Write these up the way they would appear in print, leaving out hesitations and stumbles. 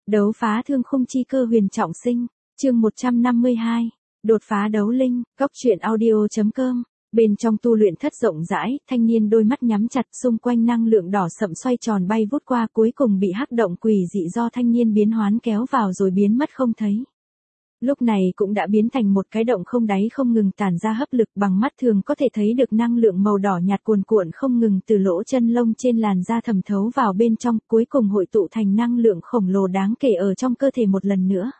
Đấu phá thương khung chi cơ huyền trọng sinh, chương 152, đột phá đấu linh, góc truyện audio.com. Bên trong tu luyện thất rộng rãi, thanh niên đôi mắt nhắm chặt, xung quanh năng lượng đỏ sậm xoay tròn bay vút qua, cuối cùng bị hắc động quỷ dị do thanh niên biến hoán kéo vào rồi biến mất không thấy. Lúc này cũng đã biến thành một cái động không đáy không ngừng tản ra hấp lực, bằng mắt thường có thể thấy được năng lượng màu đỏ nhạt cuồn cuộn không ngừng từ lỗ chân lông trên làn da thẩm thấu vào bên trong, cuối cùng hội tụ thành năng lượng khổng lồ đáng kể ở trong cơ thể một lần nữa.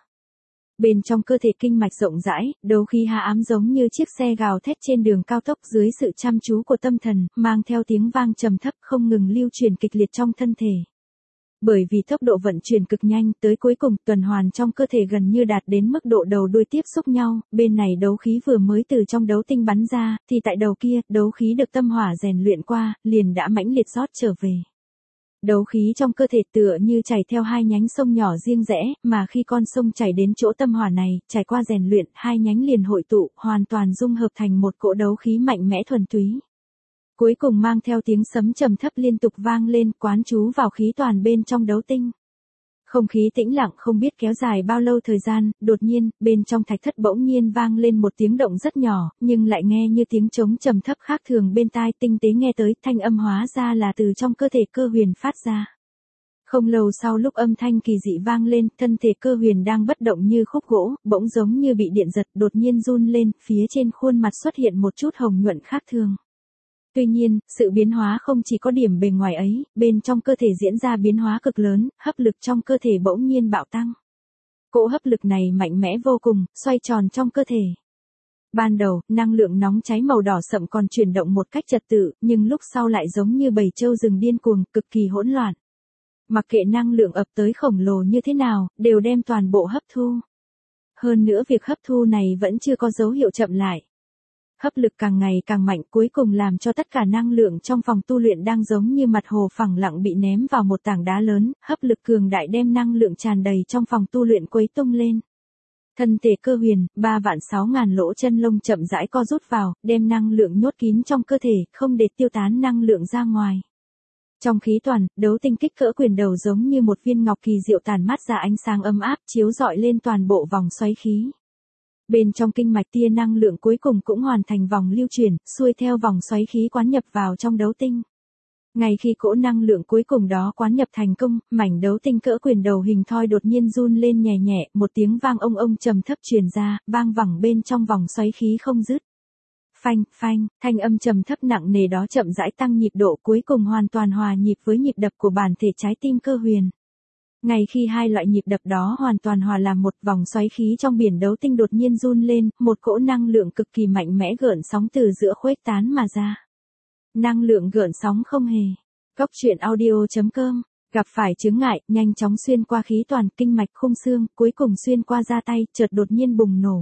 Bên trong cơ thể kinh mạch rộng rãi, đấu khí hạ ám giống như chiếc xe gào thét trên đường cao tốc, dưới sự chăm chú của tâm thần, mang theo tiếng vang trầm thấp không ngừng lưu truyền kịch liệt trong thân thể. Bởi vì tốc độ vận chuyển cực nhanh, tới cuối cùng tuần hoàn trong cơ thể gần như đạt đến mức độ đầu đuôi tiếp xúc nhau, bên này đấu khí vừa mới từ trong đấu tinh bắn ra, thì tại đầu kia, đấu khí được tâm hỏa rèn luyện qua, liền đã mãnh liệt rót trở về. Đấu khí trong cơ thể tựa như chảy theo hai nhánh sông nhỏ riêng rẽ, mà khi con sông chảy đến chỗ tâm hỏa này, trải qua rèn luyện, hai nhánh liền hội tụ, hoàn toàn dung hợp thành một cỗ đấu khí mạnh mẽ thuần túy. Cuối cùng mang theo tiếng sấm trầm thấp liên tục vang lên, quán trú vào khí toàn bên trong đấu tinh. Không khí tĩnh lặng không biết kéo dài bao lâu thời gian, đột nhiên, bên trong thạch thất bỗng nhiên vang lên một tiếng động rất nhỏ, nhưng lại nghe như tiếng trống trầm thấp khác thường bên tai, tinh tế nghe tới, thanh âm hóa ra là từ trong cơ thể cơ huyền phát ra. Không lâu sau lúc âm thanh kỳ dị vang lên, thân thể cơ huyền đang bất động như khúc gỗ, bỗng giống như bị điện giật, đột nhiên run lên, phía trên khuôn mặt xuất hiện một chút hồng nhuận khác thường. Tuy nhiên, sự biến hóa không chỉ có điểm bề ngoài ấy, bên trong cơ thể diễn ra biến hóa cực lớn, hấp lực trong cơ thể bỗng nhiên bạo tăng. Cỗ hấp lực này mạnh mẽ vô cùng, xoay tròn trong cơ thể. Ban đầu, năng lượng nóng cháy màu đỏ sậm còn chuyển động một cách trật tự, nhưng lúc sau lại giống như bầy trâu rừng điên cuồng, cực kỳ hỗn loạn. Mặc kệ năng lượng ập tới khổng lồ như thế nào, đều đem toàn bộ hấp thu. Hơn nữa việc hấp thu này vẫn chưa có dấu hiệu chậm lại. Hấp lực càng ngày càng mạnh, cuối cùng làm cho tất cả năng lượng trong phòng tu luyện đang giống như mặt hồ phẳng lặng bị ném vào một tảng đá lớn, hấp lực cường đại đem năng lượng tràn đầy trong phòng tu luyện quấy tung lên. Thân thể cơ huyền, 3.600.000 lỗ chân lông chậm rãi co rút vào, đem năng lượng nhốt kín trong cơ thể, không để tiêu tán năng lượng ra ngoài. Trong khí toàn, đấu tinh kích cỡ quyền đầu giống như một viên ngọc kỳ diệu tàn mát ra ánh sáng ấm áp chiếu rọi lên toàn bộ vòng xoáy khí. Bên trong kinh mạch tia năng lượng cuối cùng cũng hoàn thành vòng lưu chuyển, xuôi theo vòng xoáy khí quán nhập vào trong đấu tinh. Ngay khi cỗ năng lượng cuối cùng đó quán nhập thành công, mảnh đấu tinh cỡ quyền đầu hình thoi đột nhiên run lên nhẹ nhẹ, một tiếng vang ông ông trầm thấp truyền ra, vang vẳng bên trong vòng xoáy khí không dứt. Phanh, phanh, thanh âm trầm thấp nặng nề đó chậm rãi tăng nhịp độ, cuối cùng hoàn toàn hòa nhịp với nhịp đập của bản thể trái tim cơ huyền. Ngay khi hai loại nhịp đập đó hoàn toàn hòa làm một, vòng xoáy khí trong biển đấu tinh đột nhiên run lên, một cỗ năng lượng cực kỳ mạnh mẽ gợn sóng từ giữa khuếch tán mà ra. Năng lượng gợn sóng không hề. Góc truyện audio.com, gặp phải chướng ngại, nhanh chóng xuyên qua khí toàn, kinh mạch khung xương, cuối cùng xuyên qua da tay, chợt đột nhiên bùng nổ.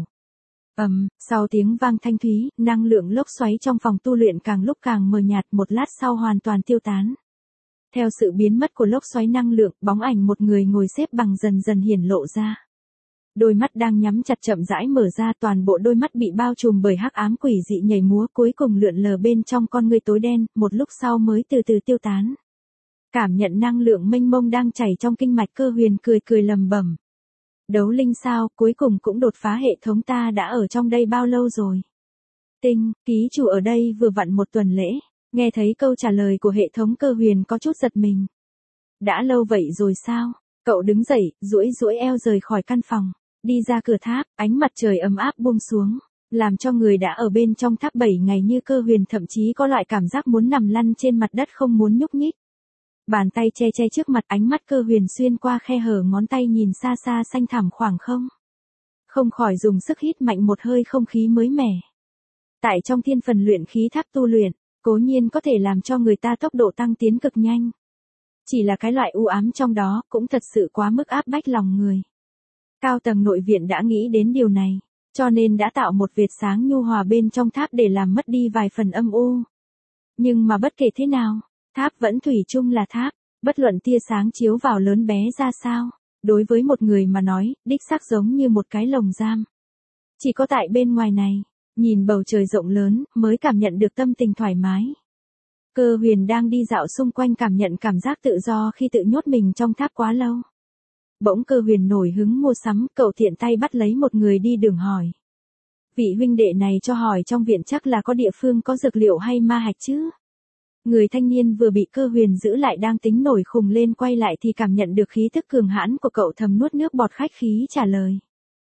Sau tiếng vang thanh thúy, năng lượng lốc xoáy trong phòng tu luyện càng lúc càng mờ nhạt, một lát sau hoàn toàn tiêu tán. Theo sự biến mất của lốc xoáy năng lượng, bóng ảnh một người ngồi xếp bằng dần dần hiển lộ ra. Đôi mắt đang nhắm chặt chậm rãi mở ra, toàn bộ đôi mắt bị bao trùm bởi hắc ám quỷ dị nhảy múa, cuối cùng lượn lờ bên trong con ngươi tối đen, một lúc sau mới từ từ tiêu tán. Cảm nhận năng lượng mênh mông đang chảy trong kinh mạch, cơ huyền cười cười lầm bẩm. Đấu linh sao, cuối cùng cũng đột phá hệ thống, ta đã ở trong đây bao lâu rồi? Tinh, ký chủ ở đây vừa vặn một tuần lễ. Nghe thấy câu trả lời của hệ thống, cơ huyền có chút giật mình. Đã lâu vậy rồi sao? Cậu đứng dậy, duỗi eo rời khỏi căn phòng, đi ra cửa tháp, ánh mặt trời ấm áp buông xuống, làm cho người đã ở bên trong tháp 7 ngày như cơ huyền thậm chí có loại cảm giác muốn nằm lăn trên mặt đất không muốn nhúc nhích. Bàn tay che trước mặt, ánh mắt cơ huyền xuyên qua khe hở ngón tay nhìn xa xa xanh thẳm khoảng không. Không khỏi dùng sức hít mạnh một hơi không khí mới mẻ. Tại trong thiên phần luyện khí tháp tu luyện, cố nhiên có thể làm cho người ta tốc độ tăng tiến cực nhanh. Chỉ là cái loại u ám trong đó cũng thật sự quá mức áp bách lòng người. Cao tầng nội viện đã nghĩ đến điều này, cho nên đã tạo một vệt sáng nhu hòa bên trong tháp để làm mất đi vài phần âm u. Nhưng mà bất kể thế nào, tháp vẫn thủy chung là tháp, bất luận tia sáng chiếu vào lớn bé ra sao, đối với một người mà nói, đích xác giống như một cái lồng giam. Chỉ có tại bên ngoài này, nhìn bầu trời rộng lớn, mới cảm nhận được tâm tình thoải mái. Cơ huyền đang đi dạo xung quanh cảm nhận cảm giác tự do khi tự nhốt mình trong tháp quá lâu. Bỗng Cơ Huyền nổi hứng mua sắm, cậu tiện tay bắt lấy một người đi đường hỏi. Vị huynh đệ này cho hỏi trong viện chắc là có địa phương có dược liệu hay ma hạch chứ? Người thanh niên vừa bị Cơ Huyền giữ lại đang tính nổi khùng lên quay lại thì cảm nhận được khí thức cường hãn của cậu, thầm nuốt nước bọt khách khí trả lời.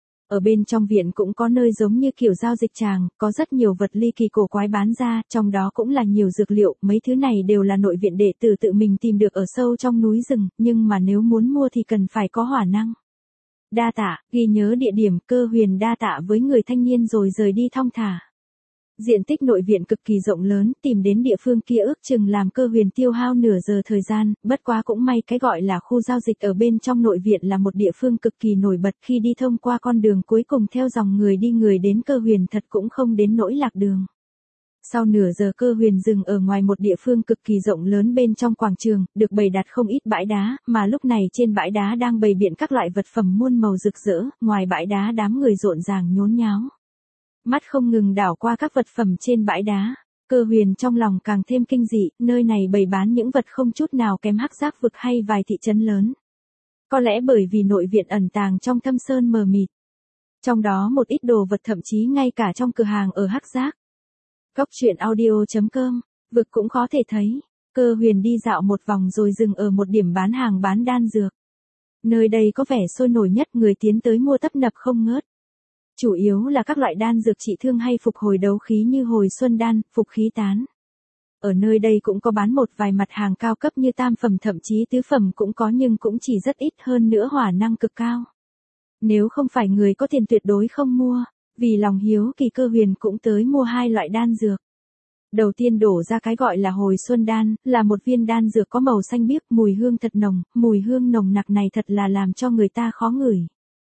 Ở bên trong viện cũng có nơi giống như kiểu giao dịch tràng, có rất nhiều vật ly kỳ cổ quái bán ra, trong đó cũng là nhiều dược liệu, mấy thứ này đều là nội viện đệ tử tự mình tìm được ở sâu trong núi rừng, nhưng mà nếu muốn mua thì cần phải có hỏa năng. Đa tạ, ghi nhớ địa điểm. Cơ Huyền đa tạ với người thanh niên rồi rời đi thong thả. Diện tích nội viện cực kỳ rộng lớn, tìm đến địa phương kia ước chừng làm Cơ Huyền tiêu hao nửa giờ thời gian, bất quá cũng may cái gọi là khu giao dịch ở bên trong nội viện là một địa phương cực kỳ nổi bật, khi đi thông qua con đường cuối cùng theo dòng người đi người đến, Cơ Huyền thật cũng không đến nỗi lạc đường. Sau nửa giờ Cơ Huyền dừng ở ngoài một địa phương cực kỳ rộng lớn bên trong quảng trường, được bày đặt không ít bãi đá, mà lúc này trên bãi đá đang bày biện các loại vật phẩm muôn màu rực rỡ, ngoài bãi đá đám người rộn ràng nhốn nháo. Mắt không ngừng đảo qua các vật phẩm trên bãi đá, Cơ Huyền trong lòng càng thêm kinh dị, nơi này bày bán những vật không chút nào kém Hắc Giác vực hay vài thị trấn lớn. Có lẽ bởi vì nội viện ẩn tàng trong thâm sơn mờ mịt. Trong đó một ít đồ vật thậm chí ngay cả trong cửa hàng ở Hắc Giác. Cốc truyện audio.com, vực cũng có thể thấy. Cơ Huyền đi dạo một vòng rồi dừng ở một điểm bán hàng bán đan dược. Nơi đây có vẻ sôi nổi nhất, người tiến tới mua tấp nập không ngớt. Chủ yếu là các loại đan dược trị thương hay phục hồi đấu khí như hồi xuân đan, phục khí tán. Ở nơi đây cũng có bán một vài mặt hàng cao cấp như tam phẩm thậm chí tứ phẩm cũng có, nhưng cũng chỉ rất ít, hơn nữa hỏa năng cực cao. Nếu không phải người có tiền tuyệt đối không mua, vì lòng hiếu kỳ Cơ Huyền cũng tới mua hai loại đan dược. Đầu tiên đổ ra cái gọi là hồi xuân đan, là một viên đan dược có màu xanh biếc, mùi hương thật nồng, mùi hương nồng nặc này thật là làm cho người ta khó ngửi.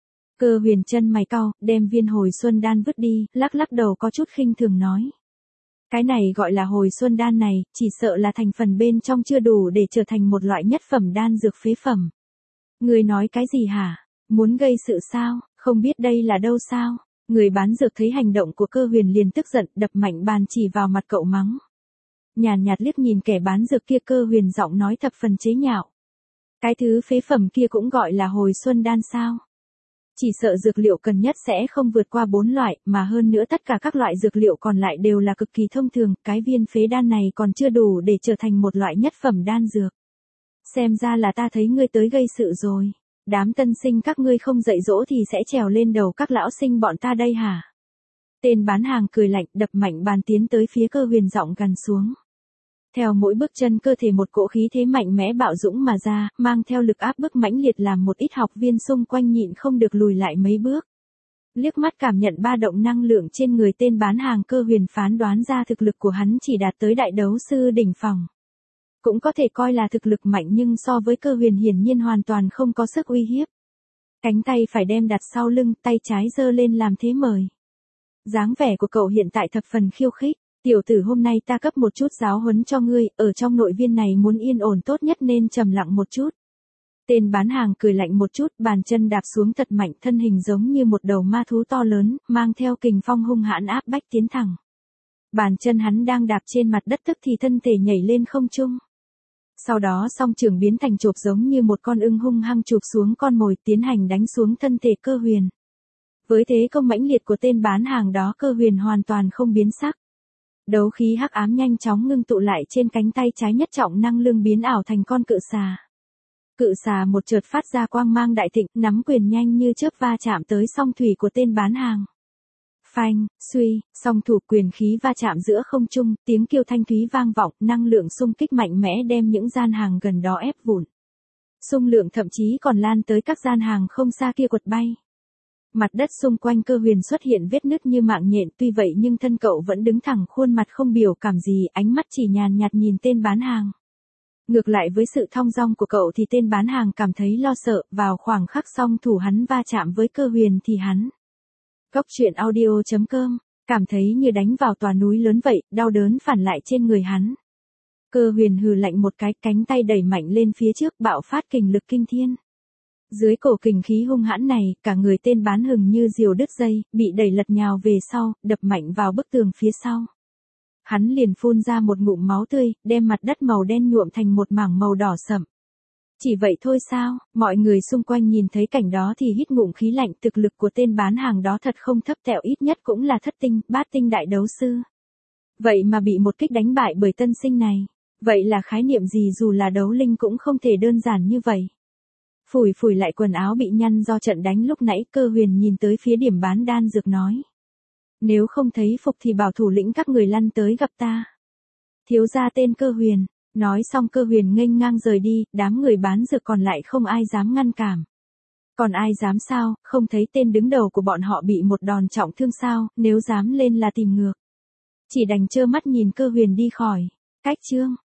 Cơ Huyền chân mày cau, đem viên hồi xuân đan vứt đi, lắc lắc đầu có chút khinh thường nói. Cái này gọi là hồi xuân đan này, chỉ sợ là thành phần bên trong chưa đủ để trở thành một loại nhất phẩm đan dược phế phẩm. Người nói cái gì hả? Muốn gây sự sao? Không biết đây là đâu sao? Người bán dược thấy hành động của Cơ Huyền liền tức giận, đập mạnh bàn chỉ vào mặt cậu mắng. Nhàn nhạt liếc nhìn kẻ bán dược kia, Cơ Huyền giọng nói thập phần chế nhạo. Cái thứ phế phẩm kia cũng gọi là hồi xuân đan sao? Chỉ sợ dược liệu cần nhất sẽ không vượt qua 4 loại, mà hơn nữa tất cả các loại dược liệu còn lại đều là cực kỳ thông thường, cái viên phế đan này còn chưa đủ để trở thành một loại nhất phẩm đan dược. Xem ra là ta thấy ngươi tới gây sự rồi. Đám tân sinh các ngươi không dạy dỗ thì sẽ trèo lên đầu các lão sinh bọn ta đây hả? Tên bán hàng cười lạnh, đập mạnh bàn tiến tới phía Cơ Huyền, giọng gằn xuống. Theo mỗi bước chân cơ thể một cỗ khí thế mạnh mẽ bạo dũng mà ra, mang theo lực áp bức mãnh liệt làm một ít học viên xung quanh nhịn không được lùi lại mấy bước. Liếc mắt cảm nhận ba động năng lượng trên người tên bán hàng, Cơ Huyền phán đoán ra thực lực của hắn chỉ đạt tới đại đấu sư đỉnh phong. Cũng có thể coi là thực lực mạnh, nhưng so với Cơ Huyền hiển nhiên hoàn toàn không có sức uy hiếp. Cánh tay phải đem đặt sau lưng, tay trái giơ lên làm thế mời. Dáng vẻ của cậu hiện tại thập phần khiêu khích. Tiểu tử, hôm nay ta cấp một chút giáo huấn cho ngươi, ở trong nội viên này muốn yên ổn tốt nhất nên trầm lặng một chút. Tên bán hàng cười lạnh một chút, bàn chân đạp xuống thật mạnh, thân hình giống như một đầu ma thú to lớn, mang theo kình phong hung hãn áp bách tiến thẳng. Bàn chân hắn đang đạp trên mặt đất, tức thì thân thể nhảy lên không trung. Sau đó song trường biến thành chộp, giống như một con ưng hung hăng chụp xuống con mồi, tiến hành đánh xuống thân thể Cơ Huyền. Với thế công mãnh liệt của tên bán hàng đó, Cơ Huyền hoàn toàn không biến sắc. Đấu khí hắc ám nhanh chóng ngưng tụ lại trên cánh tay trái, nhất trọng năng lượng biến ảo thành con cự xà. Cự xà một chợt phát ra quang mang đại thịnh, nắm quyền nhanh như chớp va chạm tới song thủy của tên bán hàng. Phanh, suy, song thủ quyền khí va chạm giữa không trung, tiếng kêu thanh thúy vang vọng, năng lượng xung kích mạnh mẽ đem những gian hàng gần đó ép vụn. Xung lượng thậm chí còn lan tới các gian hàng không xa kia quật bay. Mặt đất xung quanh Cơ Huyền xuất hiện vết nứt như mạng nhện, tuy vậy nhưng thân cậu vẫn đứng thẳng, khuôn mặt không biểu cảm gì, ánh mắt chỉ nhàn nhạt nhìn tên bán hàng. Ngược lại với sự thong dong của cậu thì tên bán hàng cảm thấy lo sợ, vào khoảng khắc song thủ hắn va chạm với Cơ Huyền thì hắn. Cốc truyện audio.com, cảm thấy như đánh vào tòa núi lớn vậy, đau đớn phản lại trên người hắn. Cơ Huyền hừ lạnh một cái, cánh tay đẩy mạnh lên phía trước, bạo phát kình lực kinh thiên. Dưới cổ kình khí hung hãn này, cả người tên bán hừng như diều đứt dây, bị đẩy lật nhào về sau, đập mạnh vào bức tường phía sau. Hắn liền phun ra một ngụm máu tươi, đem mặt đất màu đen nhuộm thành một mảng màu đỏ sậm. Chỉ vậy thôi sao? Mọi người xung quanh nhìn thấy cảnh đó thì hít ngụm khí lạnh, thực lực của tên bán hàng đó thật không thấp tẹo, ít nhất cũng là thất tinh, bát tinh đại đấu sư. Vậy mà bị một kích đánh bại bởi tân sinh này. Vậy là khái niệm gì, dù là đấu linh cũng không thể đơn giản như vậy. Phủi phủi lại quần áo bị nhăn do trận đánh lúc nãy, Cơ Huyền nhìn tới phía điểm bán đan dược nói. Nếu không thấy phục thì bảo thủ lĩnh các người lăn tới gặp ta. Thiếu gia tên Cơ Huyền. Nói xong Cơ Huyền nghênh ngang rời đi, đám người bán dược còn lại không ai dám ngăn cản. Còn ai dám sao, không thấy tên đứng đầu của bọn họ bị một đòn trọng thương sao, nếu dám lên là tìm ngược. Chỉ đành trơ mắt nhìn Cơ Huyền đi khỏi. Cách chương